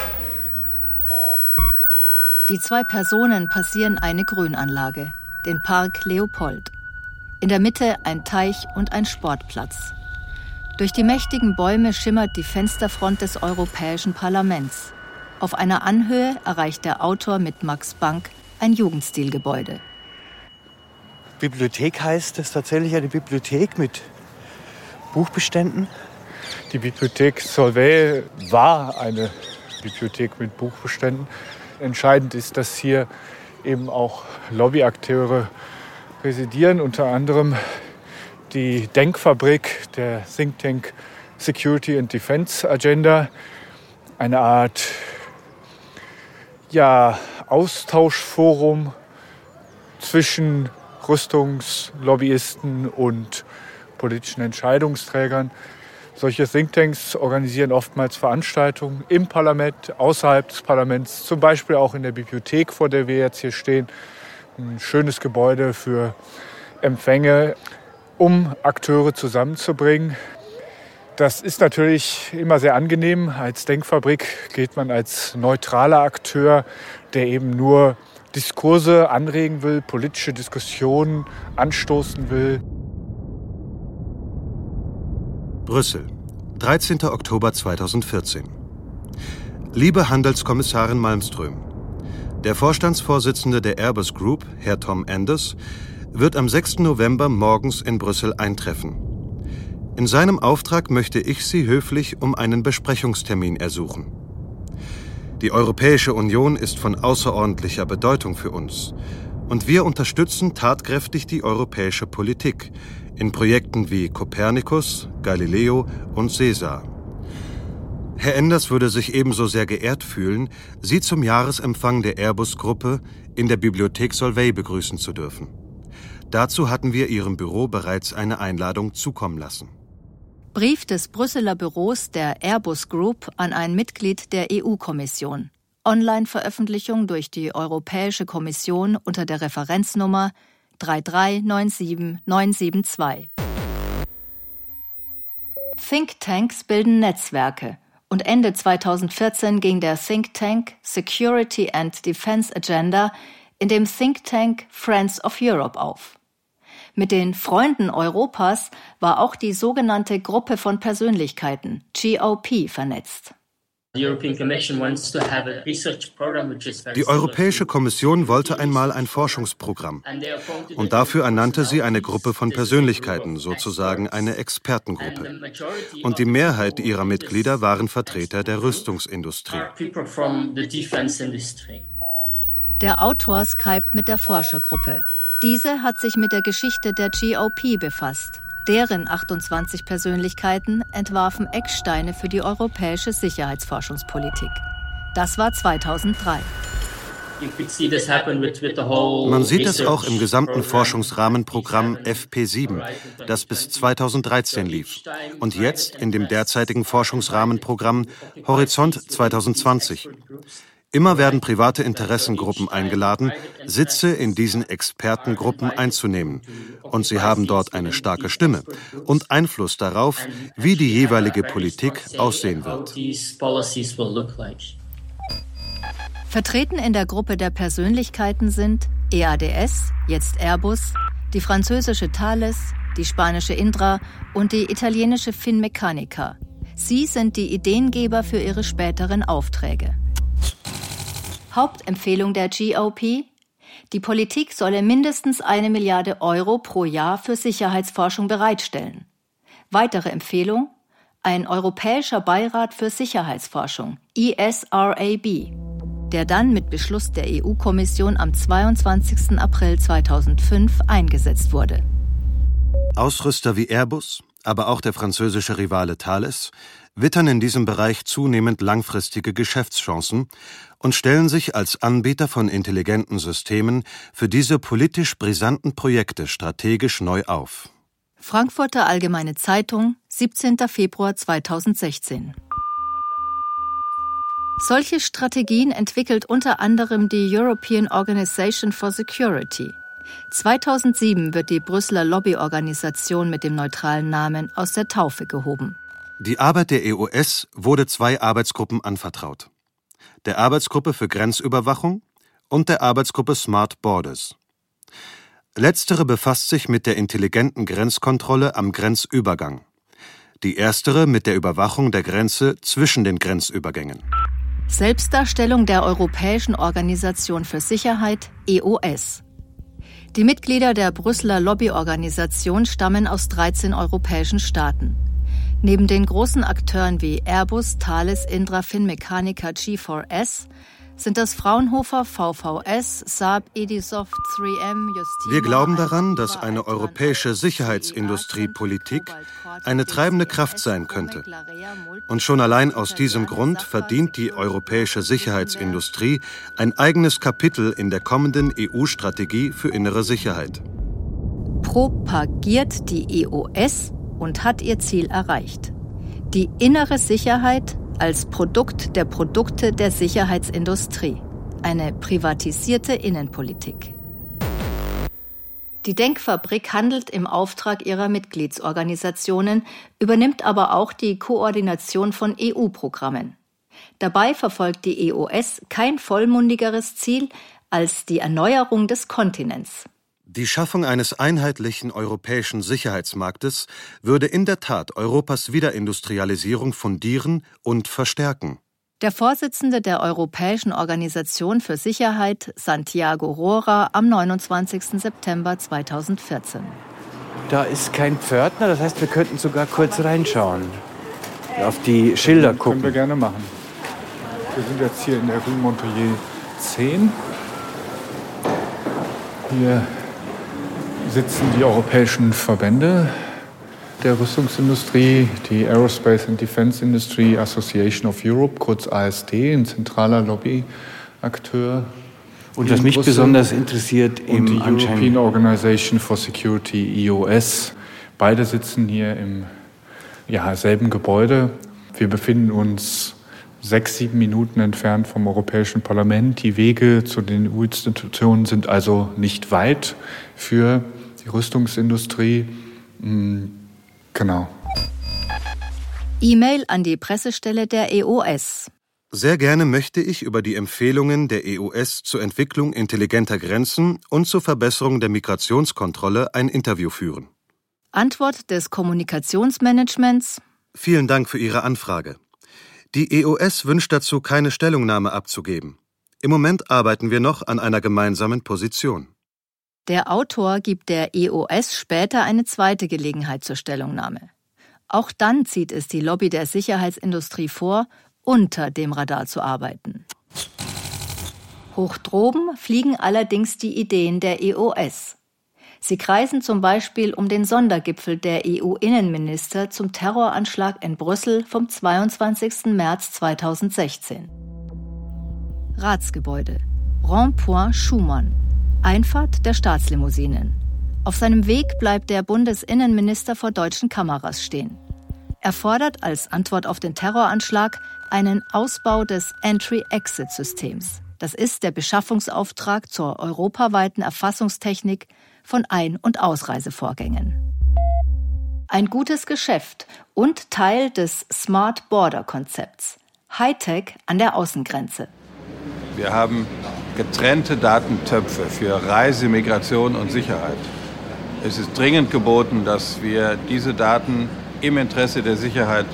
Die zwei Personen passieren eine Grünanlage, den Park Leopold. In der Mitte ein Teich und ein Sportplatz. Durch die mächtigen Bäume schimmert die Fensterfront des Europäischen Parlaments. Auf einer Anhöhe erreicht der Autor mit Max Bank ein Jugendstilgebäude. Bibliothek heißt es tatsächlich eine Bibliothek mit Buchbeständen? Die Bibliothek Solvay war eine Bibliothek mit Buchbeständen. Entscheidend ist, dass hier eben auch Lobbyakteure residieren, unter anderem die Denkfabrik der Think Tank Security and Defense Agenda, eine Art ja, Austauschforum zwischen Rüstungslobbyisten und politischen Entscheidungsträgern. Solche Thinktanks organisieren oftmals Veranstaltungen im Parlament, außerhalb des Parlaments, zum Beispiel auch in der Bibliothek, vor der wir jetzt hier stehen. Ein schönes Gebäude für Empfänge, um Akteure zusammenzubringen. Das ist natürlich immer sehr angenehm. Als Denkfabrik geht man als neutraler Akteur, der eben nur Diskurse anregen will, politische Diskussionen anstoßen will. Brüssel, dreizehnter Oktober zweitausendvierzehn. Liebe Handelskommissarin Malmström, der Vorstandsvorsitzende der Airbus Group, Herr Tom Enders, wird am sechsten November morgens in Brüssel eintreffen. In seinem Auftrag möchte ich Sie höflich um einen Besprechungstermin ersuchen. Die Europäische Union ist von außerordentlicher Bedeutung für uns und wir unterstützen tatkräftig die europäische Politik in Projekten wie Copernicus, Galileo und Sesar. Herr Enders würde sich ebenso sehr geehrt fühlen, Sie zum Jahresempfang der Airbus-Gruppe in der Bibliothek Solvay begrüßen zu dürfen. Dazu hatten wir Ihrem Büro bereits eine Einladung zukommen lassen. Brief des Brüsseler Büros der Airbus Group an ein Mitglied der E U-Kommission. Online-Veröffentlichung durch die Europäische Kommission unter der Referenznummer drei drei neun sieben neun sieben zwei. Thinktanks bilden Netzwerke und Ende zweitausendvierzehn ging der Think Tank Security and Defense Agenda in dem Think Tank Friends of Europe auf. Mit den Freunden Europas war auch die sogenannte Gruppe von Persönlichkeiten, G O P, vernetzt. Die Europäische Kommission wollte einmal ein Forschungsprogramm und dafür ernannte sie eine Gruppe von Persönlichkeiten, sozusagen eine Expertengruppe. Und die Mehrheit ihrer Mitglieder waren Vertreter der Rüstungsindustrie. Der Autor skypt mit der Forschergruppe. Diese hat sich mit der Geschichte der G O P befasst. Deren achtundzwanzig Persönlichkeiten entwarfen Ecksteine für die europäische Sicherheitsforschungspolitik. Das war zweitausenddrei. Man sieht es auch im gesamten Forschungsrahmenprogramm F P sieben, das bis zweitausenddreizehn lief. Und jetzt in dem derzeitigen Forschungsrahmenprogramm Horizont zweitausendzwanzig. Immer werden private Interessengruppen eingeladen, Sitze in diesen Expertengruppen einzunehmen. Und sie haben dort eine starke Stimme und Einfluss darauf, wie die jeweilige Politik aussehen wird. Vertreten in der Gruppe der Persönlichkeiten sind E A D S, jetzt Airbus, die französische Thales, die spanische Indra und die italienische Finmeccanica. Sie sind die Ideengeber für ihre späteren Aufträge. Hauptempfehlung der G O P: Die Politik solle mindestens eine Milliarde Euro pro Jahr für Sicherheitsforschung bereitstellen. Weitere Empfehlung: ein Europäischer Beirat für Sicherheitsforschung, E S R A B, der dann mit Beschluss der E U-Kommission am zweiundzwanzigsten April zweitausendfünf eingesetzt wurde. Ausrüster wie Airbus, aber auch der französische Rivale Thales wittern in diesem Bereich zunehmend langfristige Geschäftschancen und stellen sich als Anbieter von intelligenten Systemen für diese politisch brisanten Projekte strategisch neu auf. Frankfurter Allgemeine Zeitung, siebzehnten Februar zweitausendsechzehn. Solche Strategien entwickelt unter anderem die European Organization for Security. zweitausendsieben wird die Brüsseler Lobbyorganisation mit dem neutralen Namen aus der Taufe gehoben. Die Arbeit der E O S wurde zwei Arbeitsgruppen anvertraut: der Arbeitsgruppe für Grenzüberwachung und der Arbeitsgruppe Smart Borders. Letztere befasst sich mit der intelligenten Grenzkontrolle am Grenzübergang. Die erstere mit der Überwachung der Grenze zwischen den Grenzübergängen. Selbstdarstellung der Europäischen Organisation für Sicherheit, E O S. Die Mitglieder der Brüsseler Lobbyorganisation stammen aus dreizehn europäischen Staaten. Neben den großen Akteuren wie Airbus, Thales, Indra, Finmeccanica, G vier S sind das Fraunhofer, V V S, Saab, Edisoft, drei M, Justina... Wir glauben daran, dass eine europäische Sicherheitsindustriepolitik eine treibende Kraft sein könnte. Und schon allein aus diesem Grund verdient die europäische Sicherheitsindustrie ein eigenes Kapitel in der kommenden E U-Strategie für innere Sicherheit. Propagiert die E O S und hat ihr Ziel erreicht. Die innere Sicherheit als Produkt der Produkte der Sicherheitsindustrie. Eine privatisierte Innenpolitik. Die Denkfabrik handelt im Auftrag ihrer Mitgliedsorganisationen, übernimmt aber auch die Koordination von E U-Programmen. Dabei verfolgt die E O S kein vollmundigeres Ziel als die Erneuerung des Kontinents. Die Schaffung eines einheitlichen europäischen Sicherheitsmarktes würde in der Tat Europas Wiederindustrialisierung fundieren und verstärken. Der Vorsitzende der Europäischen Organisation für Sicherheit, Santiago Rohrer, am neunundzwanzigsten September zweitausendvierzehn. Da ist kein Pförtner, das heißt, wir könnten sogar kurz reinschauen. Auf die Schilder gucken. Können wir gerne machen. Wir sind jetzt hier in der Rue Montoyer zehn. Hier sitzen die europäischen Verbände der Rüstungsindustrie, die Aerospace and Defense Industry Association of Europe, kurz A S D, ein zentraler Lobbyakteur. Und was mich Brüssel besonders interessiert, und die European Organization for Security, E O S. Beide sitzen hier im ja, selben Gebäude. Wir befinden uns sechs, sieben Minuten entfernt vom Europäischen Parlament. Die Wege zu den E U-Institutionen sind also nicht weit für die Rüstungsindustrie. Genau. E-Mail an die Pressestelle der E O S. Sehr gerne möchte ich über die Empfehlungen der E O S zur Entwicklung intelligenter Grenzen und zur Verbesserung der Migrationskontrolle ein Interview führen. Antwort des Kommunikationsmanagements: Vielen Dank für Ihre Anfrage. Die E O S wünscht dazu keine Stellungnahme abzugeben. Im Moment arbeiten wir noch an einer gemeinsamen Position. Der Autor gibt der E O S später eine zweite Gelegenheit zur Stellungnahme. Auch dann zieht es die Lobby der Sicherheitsindustrie vor, unter dem Radar zu arbeiten. Hoch droben fliegen allerdings die Ideen der E O S. Sie kreisen zum Beispiel um den Sondergipfel der E U-Innenminister zum Terroranschlag in Brüssel vom zweiundzwanzigsten März zweitausendsechzehn. Ratsgebäude. Rond-Point Schumann. Einfahrt der Staatslimousinen. Auf seinem Weg bleibt der Bundesinnenminister vor deutschen Kameras stehen. Er fordert als Antwort auf den Terroranschlag einen Ausbau des Entry-Exit-Systems. Das ist der Beschaffungsauftrag zur europaweiten Erfassungstechnik von Ein- und Ausreisevorgängen. Ein gutes Geschäft und Teil des Smart Border-Konzepts. Hightech an der Außengrenze. Wir haben getrennte Datentöpfe für Reise, Migration und Sicherheit. Es ist dringend geboten, dass wir diese Daten im Interesse der Sicherheit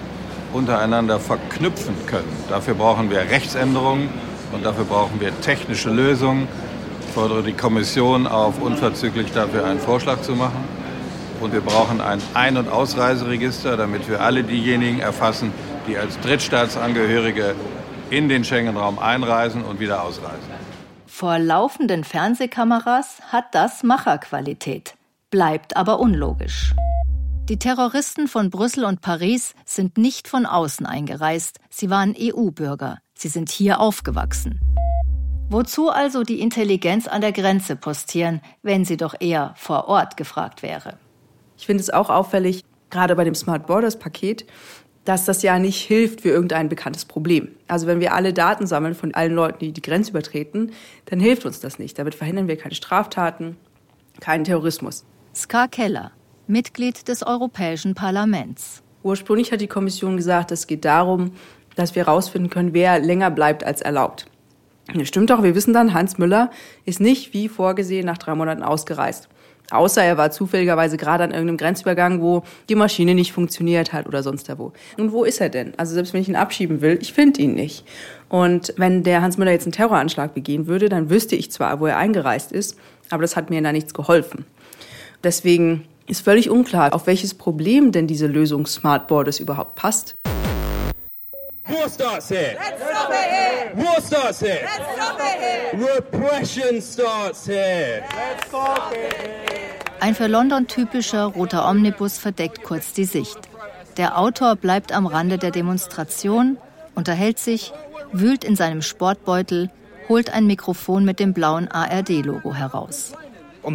untereinander verknüpfen können. Dafür brauchen wir Rechtsänderungen und dafür brauchen wir technische Lösungen. Ich fordere die Kommission auf, unverzüglich dafür einen Vorschlag zu machen. Und wir brauchen ein Ein- und Ausreiseregister, damit wir alle diejenigen erfassen, die als Drittstaatsangehörige in den Schengen-Raum einreisen und wieder ausreisen. Vor laufenden Fernsehkameras hat das Macherqualität, bleibt aber unlogisch. Die Terroristen von Brüssel und Paris sind nicht von außen eingereist, sie waren E U-Bürger, sie sind hier aufgewachsen. Wozu also die Intelligenz an der Grenze postieren, wenn sie doch eher vor Ort gefragt wäre? Ich finde es auch auffällig, gerade bei dem Smart Borders Paket, dass das ja nicht hilft für irgendein bekanntes Problem. Also wenn wir alle Daten sammeln von allen Leuten, die die Grenze übertreten, dann hilft uns das nicht. Damit verhindern wir keine Straftaten, keinen Terrorismus. Ska Keller, Mitglied des Europäischen Parlaments. Ursprünglich hat die Kommission gesagt, es geht darum, dass wir herausfinden können, wer länger bleibt als erlaubt. Das stimmt doch, wir wissen dann, Hans Müller ist nicht wie vorgesehen nach drei Monaten ausgereist. Außer er war zufälligerweise gerade an irgendeinem Grenzübergang, wo die Maschine nicht funktioniert hat oder sonst wo. Und wo ist er denn? Also selbst wenn ich ihn abschieben will, ich finde ihn nicht. Und wenn der Hans Müller jetzt einen Terroranschlag begehen würde, dann wüsste ich zwar, wo er eingereist ist, aber das hat mir da nichts geholfen. Deswegen ist völlig unklar, auf welches Problem denn diese Lösung Smart Borders überhaupt passt. War starts here. Let's stop it here. War starts here. Let's stop it here. Repression starts here. Let's stop it here. Ein für London typischer roter Omnibus verdeckt kurz die Sicht. Der Autor bleibt am Rande der Demonstration, unterhält sich, wühlt in seinem Sportbeutel, holt ein Mikrofon mit dem blauen A R D-Logo heraus. Auf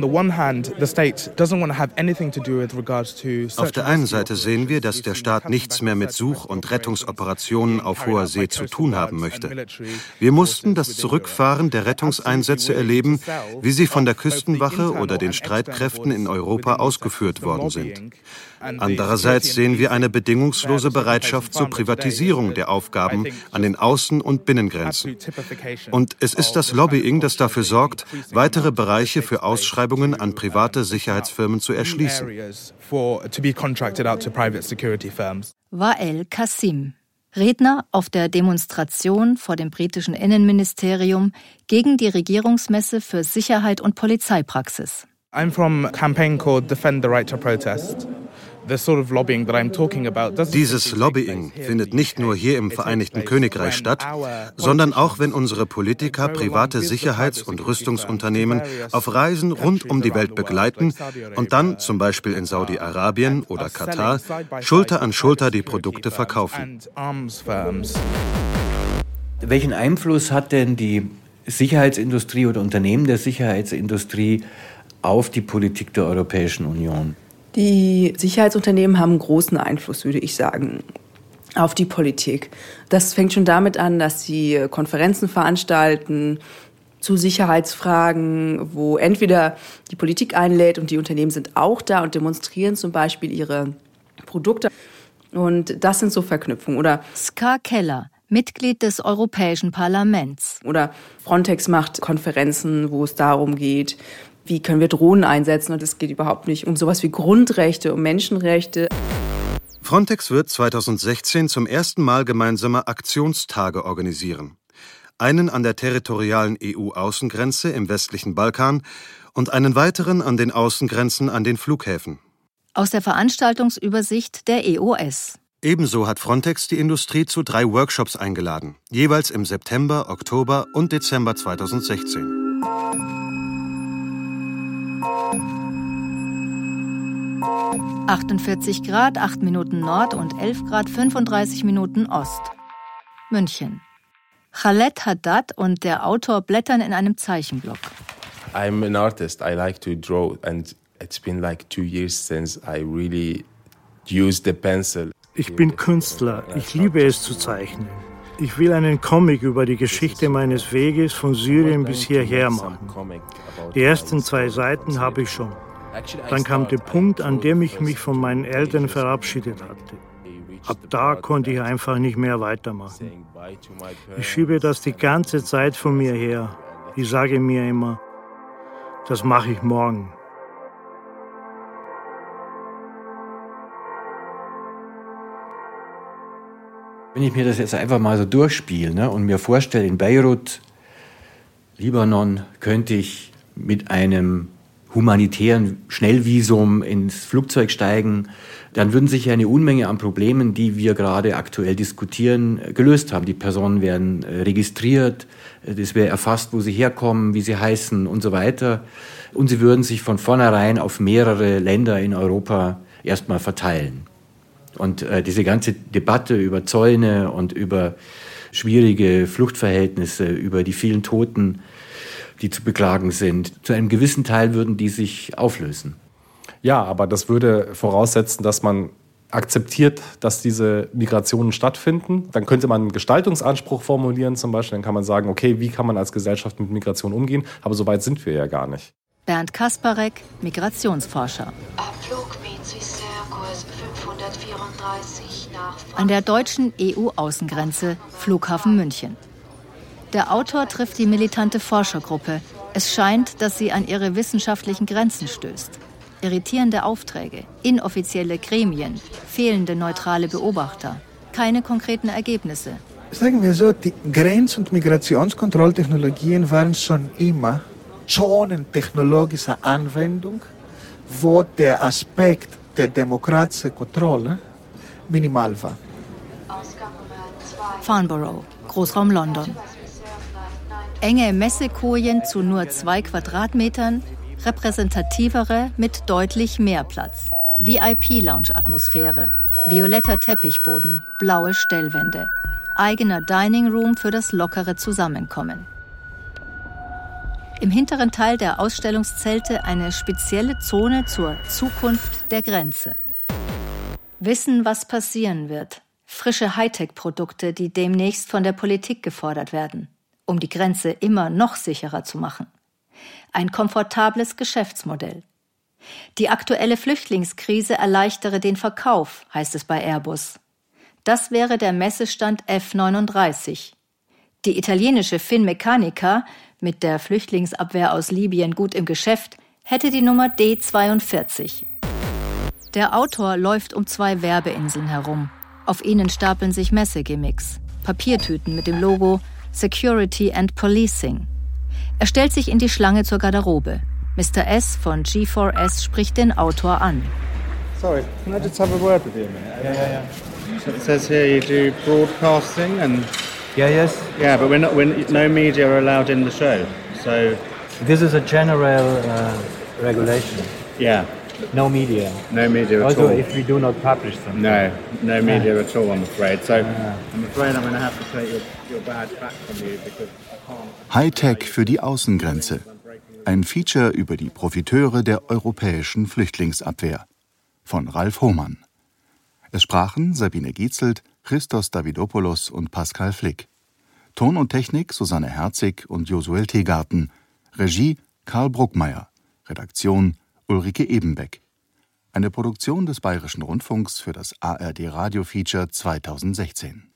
der einen Seite sehen wir, dass der Staat nichts mehr mit Such- und Rettungsoperationen auf hoher See zu tun haben möchte. Wir mussten das Zurückfahren der Rettungseinsätze erleben, wie sie von der Küstenwache oder den Streitkräften in Europa ausgeführt worden sind. Andererseits sehen wir eine bedingungslose Bereitschaft zur Privatisierung der Aufgaben an den Außen- und Binnengrenzen. Und es ist das Lobbying, das dafür sorgt, weitere Bereiche für Ausschreibungen an private Sicherheitsfirmen zu erschließen. Wael Kassim, Redner auf der Demonstration vor dem britischen Innenministerium gegen die Regierungsmesse für Sicherheit und Polizeipraxis. I'm from a campaign called Defend the Right to Protest. Dieses Lobbying findet nicht nur hier im Vereinigten Königreich statt, sondern auch, wenn unsere Politiker private Sicherheits- und Rüstungsunternehmen auf Reisen rund um die Welt begleiten und dann, zum Beispiel in Saudi-Arabien oder Katar, Schulter an Schulter die Produkte verkaufen. Welchen Einfluss hat denn die Sicherheitsindustrie oder Unternehmen der Sicherheitsindustrie auf die Politik der Europäischen Union? Die Sicherheitsunternehmen haben großen Einfluss, würde ich sagen, auf die Politik. Das fängt schon damit an, dass sie Konferenzen veranstalten zu Sicherheitsfragen, wo entweder die Politik einlädt und die Unternehmen sind auch da und demonstrieren zum Beispiel ihre Produkte. Und das sind so Verknüpfungen. Oder Ska Keller, Mitglied des Europäischen Parlaments. Oder Frontex macht Konferenzen, wo es darum geht, wie können wir Drohnen einsetzen? Und es geht überhaupt nicht um sowas wie Grundrechte, um Menschenrechte. Frontex wird zweitausendsechzehn zum ersten Mal gemeinsame Aktionstage organisieren. Einen an der territorialen E U-Außengrenze im westlichen Balkan und einen weiteren an den Außengrenzen an den Flughäfen. Aus der Veranstaltungsübersicht der E O S. Ebenso hat Frontex die Industrie zu drei Workshops eingeladen, jeweils im September, Oktober und Dezember zweitausendsechzehn. achtundvierzig Grad, acht Minuten Nord und elf Grad, fünfunddreißig Minuten Ost. München. Khaled Haddad und der Autor blättern in einem Zeichenblock. I'm an artist. I like to draw and it's been like two years since I really used the pencil. Ich bin Künstler. Ich liebe es zu zeichnen. Ich will einen Comic über die Geschichte meines Weges von Syrien bis hierher machen. Die ersten zwei Seiten habe ich schon. Dann kam der Punkt, an dem ich mich von meinen Eltern verabschiedet hatte. Ab da konnte ich einfach nicht mehr weitermachen. Ich schiebe das die ganze Zeit von mir her. Ich sage mir immer, das mache ich morgen. Wenn ich mir das jetzt einfach mal so durchspiele, ne, und mir vorstelle, in Beirut, Libanon, könnte ich mit einem humanitären Schnellvisum ins Flugzeug steigen, dann würden sich ja eine Unmenge an Problemen, die wir gerade aktuell diskutieren, gelöst haben. Die Personen werden registriert, es wäre erfasst, wo sie herkommen, wie sie heißen und so weiter. Und sie würden sich von vornherein auf mehrere Länder in Europa erstmal verteilen. Und äh, diese ganze Debatte über Zäune und über schwierige Fluchtverhältnisse, über die vielen Toten, die zu beklagen sind, zu einem gewissen Teil würden die sich auflösen. Ja, aber das würde voraussetzen, dass man akzeptiert, dass diese Migrationen stattfinden. Dann könnte man einen Gestaltungsanspruch formulieren zum Beispiel. Dann kann man sagen, okay, wie kann man als Gesellschaft mit Migration umgehen? Aber so weit sind wir ja gar nicht. Bernd Kasparek, Migrationsforscher. An der deutschen E U-Außengrenze, Flughafen München. Der Autor trifft die militante Forschergruppe. Es scheint, dass sie an ihre wissenschaftlichen Grenzen stößt. Irritierende Aufträge, inoffizielle Gremien, fehlende neutrale Beobachter, keine konkreten Ergebnisse. Sagen wir so, die Grenz- und Migrationskontrolltechnologien waren schon immer Zonen technologischer Anwendung, wo der Aspekt der demokratischen Kontrolle minimal war. Farnborough, Großraum London. Enge Messekojen zu nur zwei Quadratmetern, repräsentativere mit deutlich mehr Platz. V I P-Lounge-Atmosphäre, violetter Teppichboden, blaue Stellwände, eigener Dining Room für das lockere Zusammenkommen. Im hinteren Teil der Ausstellungszelte eine spezielle Zone zur Zukunft der Grenze. Wissen, was passieren wird. Frische Hightech-Produkte, die demnächst von der Politik gefordert werden, um die Grenze immer noch sicherer zu machen. Ein komfortables Geschäftsmodell. Die aktuelle Flüchtlingskrise erleichtere den Verkauf, heißt es bei Airbus. Das wäre der Messestand F neununddreißig. Die italienische Finmeccanica, mit der Flüchtlingsabwehr aus Libyen gut im Geschäft, hätte die Nummer D zweiundvierzig. Der Autor läuft um zwei Werbeinseln herum. Auf ihnen stapeln sich Messegimmicks, Papiertüten mit dem Logo Security and Policing. Er stellt sich in die Schlange zur Garderobe. Mister S. von G vier S spricht den Autor an. Sorry, can I just have a word with you a minute? Yeah, yeah, yeah. So it says here you do broadcasting and... Yeah, yes. Yeah, but we're not, we're, no media are allowed in the show, so... This is a general uh, regulation. Yeah. No media. No media at also, all. Also if we do not publish them. No, no media yeah. at all, I'm afraid. So yeah. I'm afraid I'm going to have to take your, your badge back from you because I can't... Hightech für die Außengrenze. Ein Feature über die Profiteure der europäischen Flüchtlingsabwehr. Von Ralf Hohmann. Es sprachen Sabine Gietzelt, Christos Davidopoulos und Pascal Flick. Ton und Technik Susanne Herzig und Josuel Teegarten. Regie Karl Bruckmeier. Redaktion Ulrike Ebenbeck. Eine Produktion des Bayerischen Rundfunks für das A R D Radio Feature zweitausendsechzehn.